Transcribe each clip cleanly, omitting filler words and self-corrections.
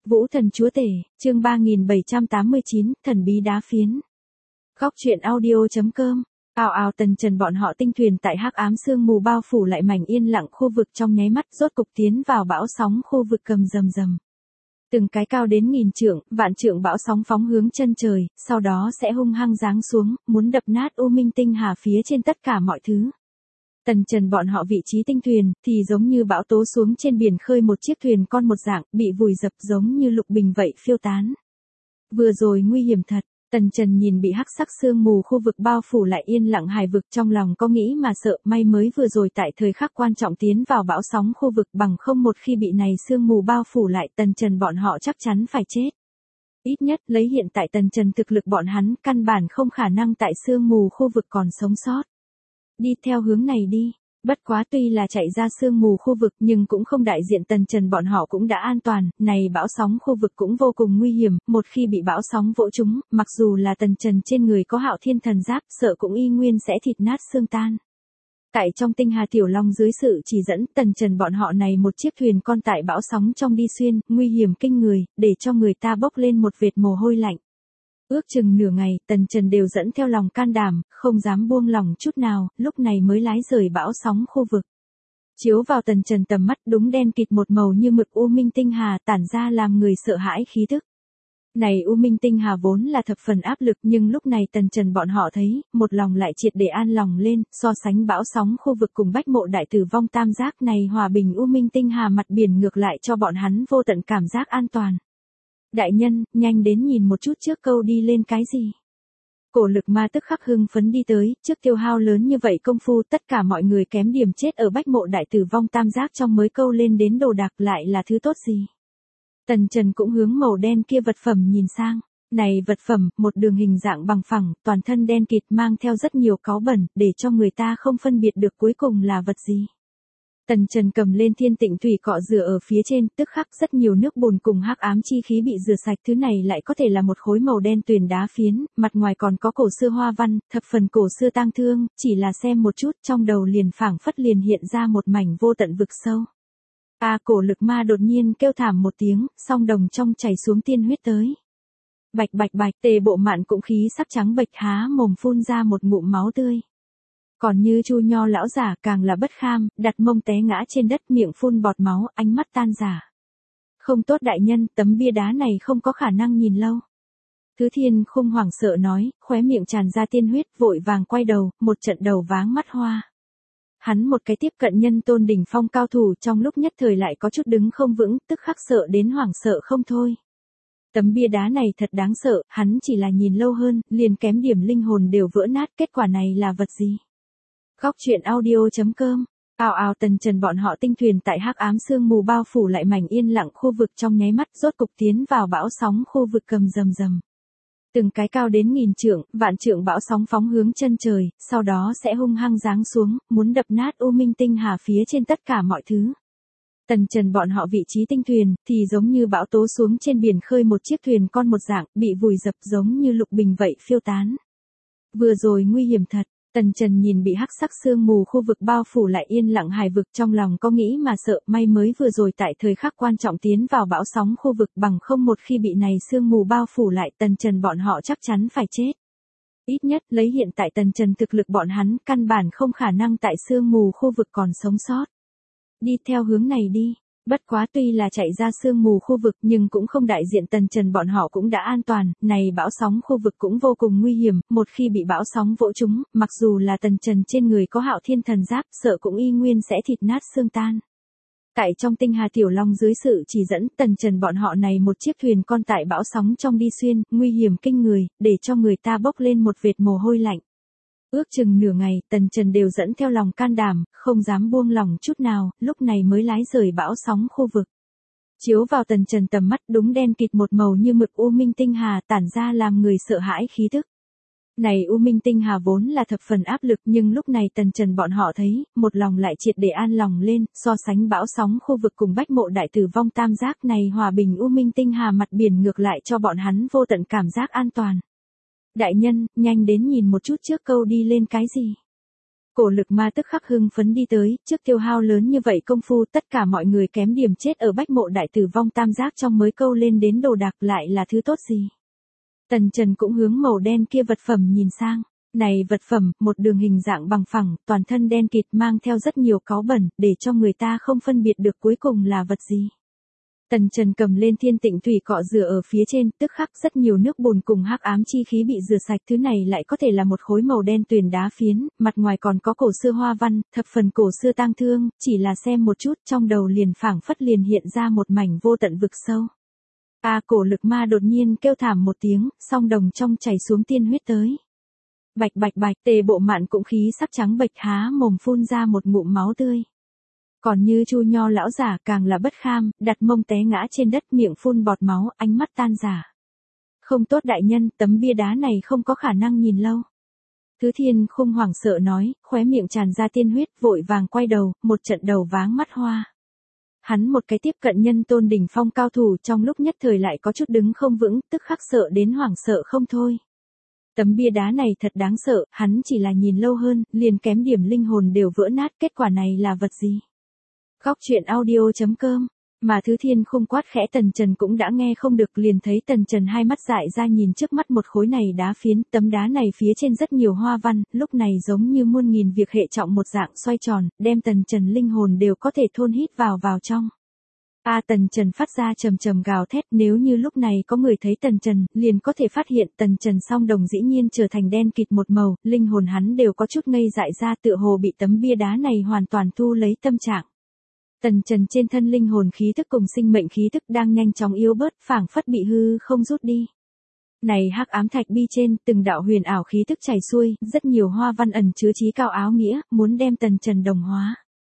Vũ thần chúa tể, chương 3789, thần bí đá phiến. Góc truyện audio.com. Ào ào, Tần Trần bọn họ tinh thuyền tại hắc ám sương mù bao phủ lại mảnh yên lặng khu vực trong nháy mắt, rốt cục tiến vào bão sóng khu vực cầm rầm rầm. Từng cái cao đến 1000 trượng, vạn trượng bão sóng phóng hướng chân trời, sau đó sẽ hung hăng giáng xuống, muốn đập nát U Minh Tinh Hà phía trên tất cả mọi thứ. Tần Trần bọn họ vị trí tinh thuyền, thì giống như bão tố xuống trên biển khơi một chiếc thuyền con một dạng, bị vùi dập giống như lục bình vậy phiêu tán. Vừa rồi nguy hiểm thật, Tần Trần nhìn bị hắc sắc sương mù khu vực bao phủ lại yên lặng hải vực, trong lòng có nghĩ mà sợ, may mới vừa rồi tại thời khắc quan trọng tiến vào bão sóng khu vực, bằng không một khi bị này sương mù bao phủ lại, Tần Trần bọn họ chắc chắn phải chết. Ít nhất lấy hiện tại Tần Trần thực lực bọn hắn căn bản không khả năng tại sương mù khu vực còn sống sót. Đi theo hướng này đi. Bất quá tuy là chạy ra sương mù khu vực nhưng cũng không đại diện Tần Trần bọn họ cũng đã an toàn, này bão sóng khu vực cũng vô cùng nguy hiểm, một khi bị bão sóng vỗ trúng, mặc dù là Tần Trần trên người có Hạo Thiên thần giáp, sợ cũng y nguyên sẽ thịt nát xương tan. Tại trong tinh hà tiểu long dưới sự chỉ dẫn, Tần Trần bọn họ này một chiếc thuyền con tại bão sóng trong đi xuyên, nguy hiểm kinh người, để cho người ta bốc lên một vệt mồ hôi lạnh. Ước chừng nửa ngày, Tần Trần đều dẫn theo lòng can đảm, không dám buông lòng chút nào, lúc này mới lái rời bão sóng khu vực. Chiếu vào Tần Trần tầm mắt, đúng đen kịt một màu như mực U Minh Tinh Hà tản ra làm người sợ hãi khí tức. Này U Minh Tinh Hà vốn là thập phần áp lực, nhưng lúc này Tần Trần bọn họ thấy, một lòng lại triệt để an lòng lên, so sánh bão sóng khu vực cùng Bách Mộ Đại Tử Vong tam giác này hòa bình U Minh Tinh Hà mặt biển ngược lại cho bọn hắn vô tận cảm giác an toàn. Đại nhân, nhanh đến nhìn một chút trước câu đi lên cái gì. Cổ lực ma tức khắc hưng phấn đi tới, trước tiêu hao lớn như vậy công phu, tất cả mọi người kém điểm chết ở Bách Mộ Đại Tử Vong tam giác trong mới câu lên đến đồ đạc lại là thứ tốt gì. Tần Trần cũng hướng màu đen kia vật phẩm nhìn sang. Này vật phẩm, một đường hình dạng bằng phẳng, toàn thân đen kịt mang theo rất nhiều cáu bẩn, để cho người ta không phân biệt được cuối cùng là vật gì. Tần Trần cầm lên thiên tịnh thủy cọ rửa ở phía trên, tức khắc rất nhiều nước bùn cùng hắc ám chi khí bị rửa sạch, thứ này lại có thể là một khối màu đen tuyền đá phiến, mặt ngoài còn có cổ xưa hoa văn, thập phần cổ xưa tang thương, chỉ là xem một chút trong đầu liền phảng phất liền hiện ra một mảnh vô tận vực sâu. Cổ lực ma đột nhiên kêu thảm một tiếng, song đồng trong chảy xuống tiên huyết tới. Bạch bạch bạch, Tề Bộ Mạn cũng khí sắc trắng bệch há mồm phun ra một ngụm máu tươi. Còn như Chu Nho lão giả càng là bất kham, đặt mông té ngã trên đất, miệng phun bọt máu, ánh mắt tan rã. Không tốt đại nhân, tấm bia đá này không có khả năng nhìn lâu. Thứ Thiên Khung hoảng sợ nói, khóe miệng tràn ra tiên huyết, vội vàng quay đầu, một trận đầu váng mắt hoa. Hắn một cái tiếp cận nhân tôn đỉnh phong cao thủ, trong lúc nhất thời lại có chút đứng không vững, tức khắc sợ đến hoảng sợ không thôi. Tấm bia đá này thật đáng sợ, hắn chỉ là nhìn lâu hơn, liền kém điểm linh hồn đều vỡ nát, kết quả này là vật gì? Góc truyện audio.com. Ào ào, Tần Trần bọn họ tinh thuyền tại hắc ám sương mù bao phủ lại mảnh yên lặng khu vực trong nháy mắt, rốt cục tiến vào bão sóng khu vực cầm rầm rầm. Từng cái cao đến 1000 trượng, vạn trượng bão sóng phóng hướng chân trời, sau đó sẽ hung hăng giáng xuống, muốn đập nát U Minh Tinh Hà phía trên tất cả mọi thứ. Tần Trần bọn họ vị trí tinh thuyền, thì giống như bão tố xuống trên biển khơi một chiếc thuyền con một dạng, bị vùi dập giống như lục bình vậy phiêu tán. Vừa rồi nguy hiểm thật. Tần Trần nhìn bị hắc sắc sương mù khu vực bao phủ lại yên lặng hải vực, trong lòng có nghĩ mà sợ, may mới vừa rồi tại thời khắc quan trọng tiến vào bão sóng khu vực, bằng không một khi bị này sương mù bao phủ lại, Tần Trần bọn họ chắc chắn phải chết. Ít nhất lấy hiện tại Tần Trần thực lực bọn hắn căn bản không khả năng tại sương mù khu vực còn sống sót. Đi theo hướng này đi. Bất quá tuy là chạy ra sương mù khu vực nhưng cũng không đại diện Tần Trần bọn họ cũng đã an toàn, này bão sóng khu vực cũng vô cùng nguy hiểm, một khi bị bão sóng vỗ trúng, mặc dù là Tần Trần trên người có Hạo Thiên thần giáp, sợ cũng y nguyên sẽ thịt nát xương tan. Tại trong tinh hà tiểu long dưới sự chỉ dẫn, Tần Trần bọn họ này một chiếc thuyền con tại bão sóng trong đi xuyên, nguy hiểm kinh người, để cho người ta bốc lên một vệt mồ hôi lạnh. Ước chừng nửa ngày, Tần Trần đều dẫn theo lòng can đảm, không dám buông lòng chút nào, lúc này mới lái rời bão sóng khu vực. Chiếu vào Tần Trần tầm mắt, đúng đen kịt một màu như mực U Minh Tinh Hà tản ra làm người sợ hãi khí tức. Này U Minh Tinh Hà vốn là thập phần áp lực, nhưng lúc này Tần Trần bọn họ thấy, một lòng lại triệt để an lòng lên, so sánh bão sóng khu vực cùng Bách Mộ Đại Tử Vong tam giác này hòa bình U Minh Tinh Hà mặt biển ngược lại cho bọn hắn vô tận cảm giác an toàn. Đại nhân, nhanh đến nhìn một chút trước câu đi lên cái gì. Cổ Lực Ma tức khắc hưng phấn đi tới, trước tiêu hao lớn như vậy công phu tất cả mọi người kém điểm chết ở Bách Mộ Đại Tử Vong tam giác trong mới câu lên đến đồ đạc lại là thứ tốt gì. Tần Trần cũng hướng màu đen kia vật phẩm nhìn sang. Này vật phẩm, một đường hình dạng bằng phẳng, toàn thân đen kịt mang theo rất nhiều cáu bẩn, để cho người ta không phân biệt được cuối cùng là vật gì. Tần Trần cầm lên thiên tịnh thủy cọ rửa ở phía trên, tức khắc rất nhiều nước bùn cùng hắc ám chi khí bị rửa sạch, thứ này lại có thể là một khối màu đen tuyền đá phiến, mặt ngoài còn có cổ xưa hoa văn, thập phần cổ xưa tang thương, chỉ là xem một chút trong đầu liền phảng phất liền hiện ra một mảnh vô tận vực sâu. Cổ Lực Ma đột nhiên kêu thảm một tiếng, song đồng trong chảy xuống tiên huyết tới. Bạch bạch bạch, Tề Bộ Mạn cũng khí sắc trắng bệch há mồm phun ra một ngụm máu tươi. Còn như Chu Nho lão giả càng là bất kham, đặt mông té ngã trên đất miệng phun bọt máu, ánh mắt tan rã. Không tốt đại nhân, tấm bia đá này không có khả năng nhìn lâu. Thứ Thiên Khung hoảng sợ nói, khóe miệng tràn ra tiên huyết, vội vàng quay đầu, một trận đầu váng mắt hoa. Hắn một cái tiếp cận nhân tôn đỉnh phong cao thủ trong lúc nhất thời lại có chút đứng không vững, tức khắc sợ đến hoảng sợ không thôi. Tấm bia đá này thật đáng sợ, hắn chỉ là nhìn lâu hơn, liền kém điểm linh hồn đều vỡ nát, kết quả này là vật gì? Góc truyện audio.com. Mà Thứ Thiên Khung quát khẽ Tần Trần cũng đã nghe không được, liền thấy Tần Trần hai mắt dại ra nhìn trước mắt một khối này đá phiến, tấm đá này phía trên rất nhiều hoa văn, lúc này giống như muôn nghìn việc hệ trọng một dạng xoay tròn, đem Tần Trần linh hồn đều có thể thôn hít vào trong. Tần Trần phát ra trầm trầm gào thét, nếu như lúc này có người thấy Tần Trần, liền có thể phát hiện Tần Trần song đồng dĩ nhiên trở thành đen kịt một màu, linh hồn hắn đều có chút ngây dại ra, tựa hồ bị tấm bia đá này hoàn toàn thu lấy tâm trạng. Tần Trần trên thân linh hồn khí thức cùng sinh mệnh khí thức đang nhanh chóng yếu bớt, phảng phất bị hư không rút đi. Này hắc ám thạch bi trên, từng đạo huyền ảo khí thức chảy xuôi, rất nhiều hoa văn ẩn chứa chí cao áo nghĩa, muốn đem Tần Trần đồng hóa.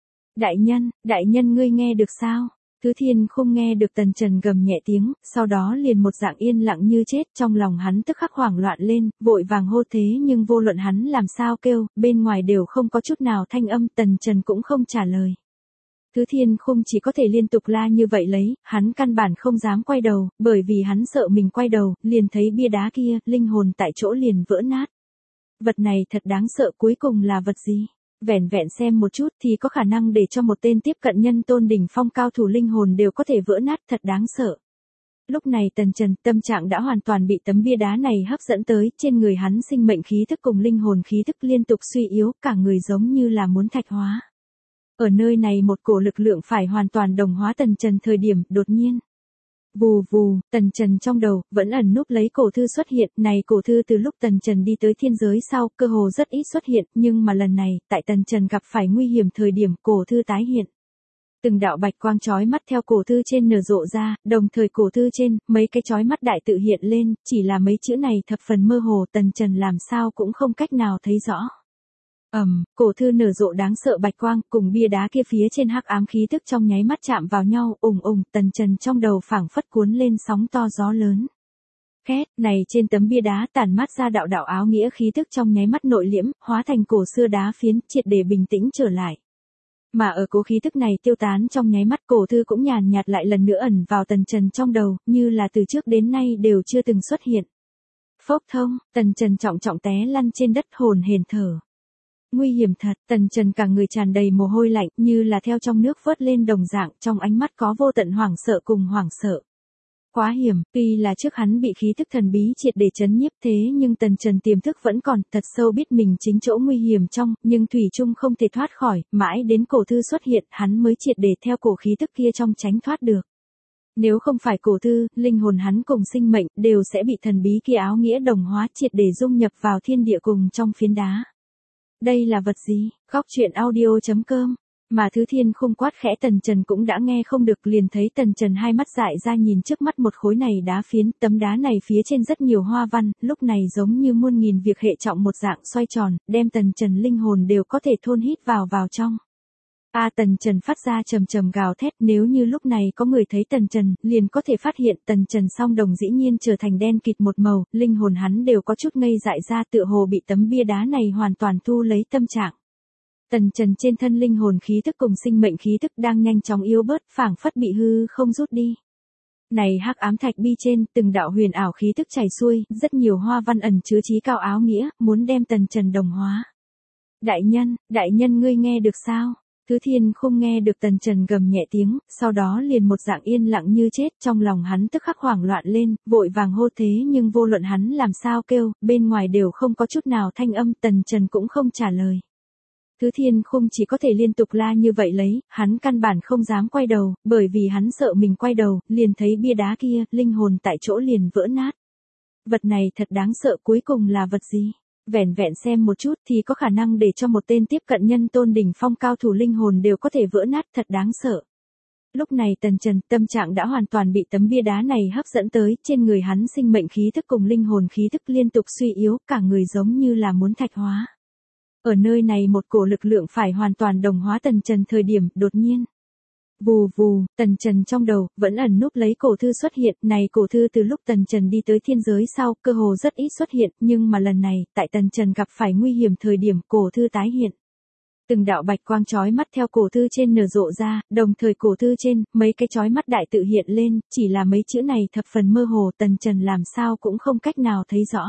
Đại nhân ngươi nghe được sao? Thứ Thiên Khung nghe được Tần Trần gầm nhẹ tiếng, sau đó liền một dạng yên lặng như chết, trong lòng hắn tức khắc hoảng loạn lên, vội vàng hô thế nhưng vô luận hắn làm sao kêu, bên ngoài đều không có chút nào thanh âm, Tần Trần cũng không trả lời. Thứ Thiên Khung chỉ có thể liên tục la như vậy lấy, hắn căn bản không dám quay đầu, bởi vì hắn sợ mình quay đầu, liền thấy bia đá kia, linh hồn tại chỗ liền vỡ nát. Vật này thật đáng sợ, cuối cùng là vật gì? Vẻn vẹn xem một chút thì có khả năng để cho một tên tiếp cận nhân tôn đỉnh phong cao thủ linh hồn đều có thể vỡ nát, thật đáng sợ. Lúc này Tần Trần, tâm trạng đã hoàn toàn bị tấm bia đá này hấp dẫn tới, trên người hắn sinh mệnh khí thức cùng linh hồn khí thức liên tục suy yếu, cả người giống như là muốn thạch hóa. Ở nơi này một cổ lực lượng phải hoàn toàn đồng hóa Tần Trần thời điểm, đột nhiên. Vù vù, Tần Trần trong đầu, vẫn ẩn núp lấy cổ thư xuất hiện, này cổ thư từ lúc Tần Trần đi tới thiên giới sau, cơ hồ rất ít xuất hiện, nhưng mà lần này, tại Tần Trần gặp phải nguy hiểm thời điểm, cổ thư tái hiện. Từng đạo bạch quang chói mắt theo cổ thư trên nở rộ ra, đồng thời cổ thư trên, mấy cái chói mắt đại tự hiện lên, chỉ là mấy chữ này thập phần mơ hồ, Tần Trần làm sao cũng không cách nào thấy rõ. Cổ thư nở rộ đáng sợ bạch quang, cùng bia đá kia phía trên hắc ám khí tức trong nháy mắt chạm vào nhau, Tần Trần trong đầu phảng phất cuốn lên sóng to gió lớn. Két, này trên tấm bia đá tản mát ra đạo đạo áo nghĩa khí tức trong nháy mắt nội liễm, hóa thành cổ xưa đá phiến, triệt để bình tĩnh trở lại. Mà ở cố khí tức này tiêu tán trong nháy mắt, cổ thư cũng nhàn nhạt lại lần nữa ẩn vào Tần Trần trong đầu, như là từ trước đến nay đều chưa từng xuất hiện. Phốc thông, Tần Trần trọng trọng té lăn trên đất hồn hển thở. Nguy hiểm thật, Tần Trần cả người tràn đầy mồ hôi lạnh, như là theo trong nước vớt lên đồng dạng, trong ánh mắt có vô tận hoảng sợ cùng hoảng sợ. Quá hiểm, tuy là trước hắn bị khí thức thần bí triệt để chấn nhiếp thế nhưng Tần Trần tiềm thức vẫn còn, thật sâu biết mình chính chỗ nguy hiểm trong, nhưng thủy chung không thể thoát khỏi, mãi đến cổ thư xuất hiện, hắn mới triệt để theo cổ khí thức kia trong tránh thoát được. Nếu không phải cổ thư, linh hồn hắn cùng sinh mệnh, đều sẽ bị thần bí kia áo nghĩa đồng hóa triệt để dung nhập vào thiên địa cùng trong phiến đá. Đây là vật gì? Góc truyện audio.com. Mà Thứ Thiên Khung quát khẽ Tần Trần cũng đã nghe không được, liền thấy Tần Trần hai mắt dại ra nhìn trước mắt một khối này đá phiến, tấm đá này phía trên rất nhiều hoa văn, lúc này giống như muôn nghìn việc hệ trọng một dạng xoay tròn, đem Tần Trần linh hồn đều có thể thôn hít vào trong. Tần Trần phát ra trầm trầm gào thét, nếu như lúc này có người thấy Tần Trần, liền có thể phát hiện Tần Trần song đồng dĩ nhiên trở thành đen kịt một màu, linh hồn hắn đều có chút ngây dại ra, tựa hồ bị tấm bia đá này hoàn toàn thu lấy tâm trạng. Tần Trần trên thân linh hồn khí thức cùng sinh mệnh khí thức đang nhanh chóng yếu bớt, phảng phất bị hư không rút đi. Này hắc ám thạch bi trên, từng đạo huyền ảo khí thức chảy xuôi, rất nhiều hoa văn ẩn chứa chí cao áo nghĩa, muốn đem Tần Trần đồng hóa. Đại nhân ngươi nghe được sao? Thứ Thiên không nghe được Tần Trần gầm nhẹ tiếng, sau đó liền một dạng yên lặng như chết, trong lòng hắn tức khắc hoảng loạn lên, vội vàng hô thế nhưng vô luận hắn làm sao kêu, bên ngoài đều không có chút nào thanh âm, Tần Trần cũng không trả lời. Thứ Thiên không chỉ có thể liên tục la như vậy lấy, hắn căn bản không dám quay đầu, bởi vì hắn sợ mình quay đầu, liền thấy bia đá kia, linh hồn tại chỗ liền vỡ nát. Vật này thật đáng sợ, cuối cùng là vật gì? Vẻn vẹn xem một chút thì có khả năng để cho một tên tiếp cận nhân tôn đỉnh phong cao thủ linh hồn đều có thể vỡ nát, thật đáng sợ. Lúc này Tần Trần, tâm trạng đã hoàn toàn bị tấm bia đá này hấp dẫn tới, trên người hắn sinh mệnh khí thức cùng linh hồn khí thức liên tục suy yếu, cả người giống như là muốn thạch hóa. Ở nơi này một cổ lực lượng phải hoàn toàn đồng hóa Tần Trần thời điểm, đột nhiên. Vù vù, Tần Trần trong đầu, vẫn ẩn núp lấy cổ thư xuất hiện, này cổ thư từ lúc Tần Trần đi tới thiên giới sau, cơ hồ rất ít xuất hiện, nhưng mà lần này, tại Tần Trần gặp phải nguy hiểm thời điểm, cổ thư tái hiện. Từng đạo bạch quang chói mắt theo cổ thư trên nở rộ ra, đồng thời cổ thư trên, mấy cái chói mắt đại tự hiện lên, chỉ là mấy chữ này thập phần mơ hồ, Tần Trần làm sao cũng không cách nào thấy rõ.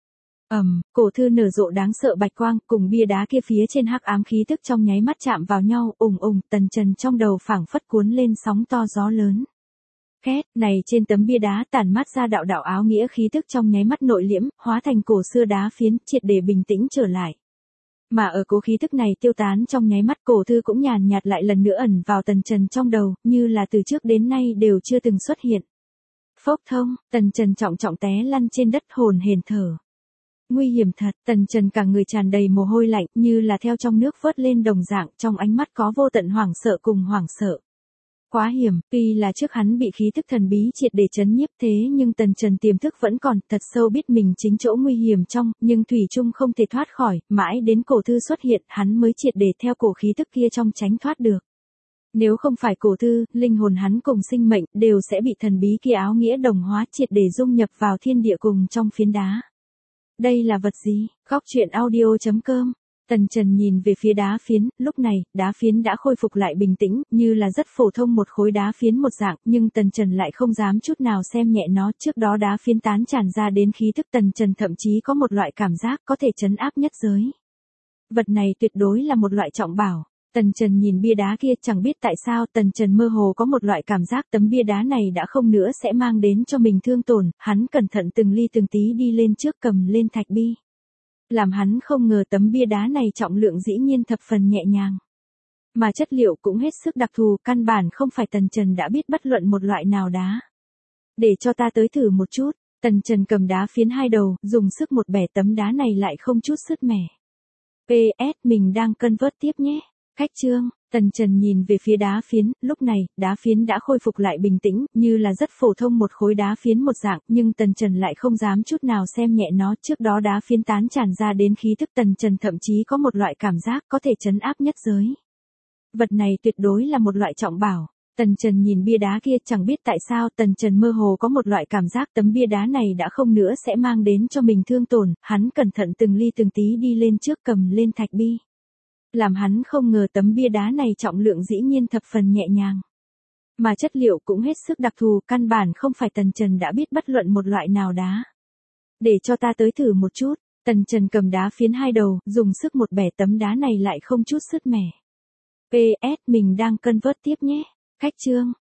Cổ thư nở rộ đáng sợ bạch quang, cùng bia đá kia phía trên hắc ám khí tức trong nháy mắt chạm vào nhau, Tần Trần trong đầu phảng phất cuốn lên sóng to gió lớn. Két, này trên tấm bia đá tản mát ra đạo đạo áo nghĩa khí tức trong nháy mắt nội liễm, hóa thành cổ xưa đá phiến, triệt để bình tĩnh trở lại. Mà ở cố khí tức này tiêu tán trong nháy mắt, cổ thư cũng nhàn nhạt lại lần nữa ẩn vào Tần Trần trong đầu, như là từ trước đến nay đều chưa từng xuất hiện. Phốc thông, Tần Trần trọng trọng té lăn trên đất hồn hển thở. Nguy hiểm thật, Tần Trần cả người tràn đầy mồ hôi lạnh, như là theo trong nước vớt lên đồng dạng, trong ánh mắt có vô tận hoảng sợ cùng hoảng sợ. Quá hiểm, tuy là trước hắn bị khí thức thần bí triệt để chấn nhiếp thế nhưng Tần Trần tiềm thức vẫn còn, thật sâu biết mình chính chỗ nguy hiểm trong, nhưng thủy chung không thể thoát khỏi, mãi đến cổ thư xuất hiện, hắn mới triệt để theo cổ khí thức kia trong tránh thoát được. Nếu không phải cổ thư, linh hồn hắn cùng sinh mệnh, đều sẽ bị thần bí kia áo nghĩa đồng hóa triệt để dung nhập vào thiên địa cùng trong phiến đá. Đây là vật gì? Góc truyện audio.com. Tần Trần nhìn về phía đá phiến, lúc này, đá phiến đã khôi phục lại bình tĩnh, như là rất phổ thông một khối đá phiến một dạng, nhưng Tần Trần lại không dám chút nào xem nhẹ nó, trước đó đá phiến tán tràn ra đến khí thức Tần Trần thậm chí có một loại cảm giác có thể trấn áp nhất giới. Vật này tuyệt đối là một loại trọng bảo. Tần Trần nhìn bia đá kia, chẳng biết tại sao Tần Trần mơ hồ có một loại cảm giác tấm bia đá này đã không nữa sẽ mang đến cho mình thương tổn, hắn cẩn thận từng ly từng tí đi lên trước cầm lên thạch bi. Làm hắn không ngờ tấm bia đá này trọng lượng dĩ nhiên thập phần nhẹ nhàng. Mà chất liệu cũng hết sức đặc thù, căn bản không phải Tần Trần đã biết bất luận một loại nào đá. Để cho ta tới thử một chút, Tần Trần cầm đá phiến hai đầu, dùng sức một bẻ tấm đá này lại không chút sứt mẻ. PS, mình đang cân vớt tiếp nhé. Khách chương, Tần Trần nhìn về phía đá phiến, lúc này, đá phiến đã khôi phục lại bình tĩnh, như là rất phổ thông một khối đá phiến một dạng, nhưng Tần Trần lại không dám chút nào xem nhẹ nó, trước đó đá phiến tán tràn ra đến khí thức Tần Trần thậm chí có một loại cảm giác có thể trấn áp nhất giới. Vật này tuyệt đối là một loại trọng bảo. Tần Trần nhìn bia đá kia, chẳng biết tại sao Tần Trần mơ hồ có một loại cảm giác tấm bia đá này đã không nữa sẽ mang đến cho mình thương tổn, hắn cẩn thận từng ly từng tí đi lên trước cầm lên thạch bi. Làm hắn không ngờ tấm bia đá này trọng lượng dĩ nhiên thập phần nhẹ nhàng. Mà chất liệu cũng hết sức đặc thù, căn bản không phải Tần Trần đã biết bất luận một loại nào đá. Để cho ta tới thử một chút, Tần Trần cầm đá phiến hai đầu, dùng sức một bẻ tấm đá này lại không chút sứt mẻ. PS, mình đang cân vớt tiếp nhé. Khách chương,